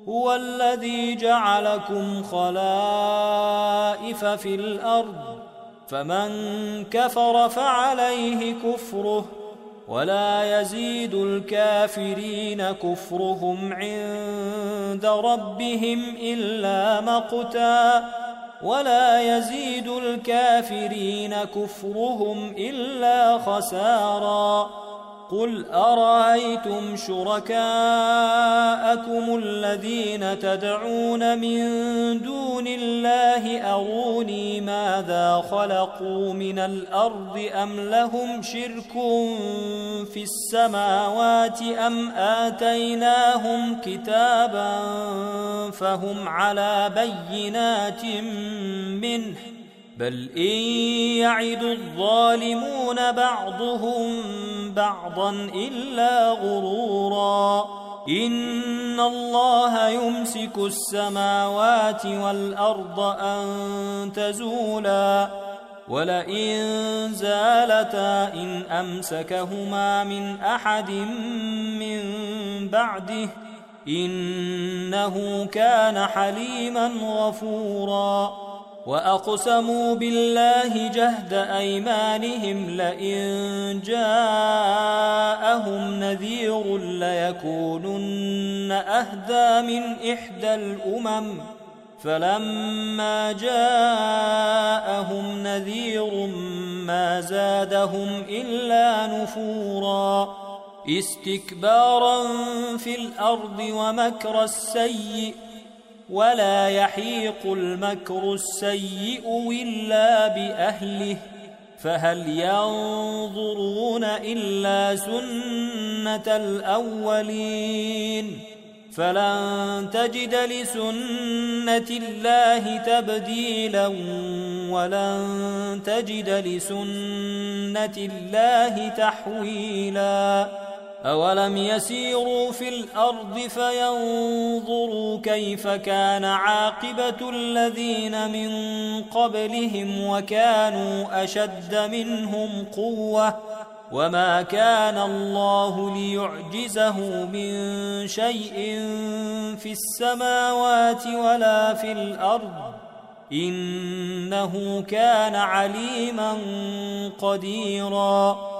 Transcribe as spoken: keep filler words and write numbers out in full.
هو الذي جعلكم خلائف في الأرض فمن كفر فعليه كفره ولا يزيد الكافرين كفرهم عند ربهم إلا مقتا ولا يزيد الكافرين كفرهم إلا خسارا قل أرأيتم شركاءكم الذين تدعون من دون الله أروني ماذا خلقوا من الأرض أم لهم شرك في السماوات أم آتيناهم كتابا فهم على بينات منه بل إن يعد الظالمون بعضهم بعضا إلا غرورا إن الله يمسك السماوات والأرض أن تزولا ولئن زالتا إن أمسكهما من أحد من بعده إنه كان حليما غفورا وأقسموا بالله جهد أيمانهم لئن جاءهم نذير ليكونن أهدى من إحدى الأمم فلما جاءهم نذير ما زادهم إلا نفورا استكبارا في الأرض ومكر السيء ولا يحيق المكر السيء إلا بأهله فهل ينظرون إلا سنة الأولين فلن تجد لسنة الله تبديلا ولن تجد لسنة الله تحويلا أولم يسيروا في الأرض فينظروا كيف كان عاقبة الذين من قبلهم وكانوا أشد منهم قوة وما كان الله ليعجزه من شيء في السماوات ولا في الأرض إنه كان عليما قديرا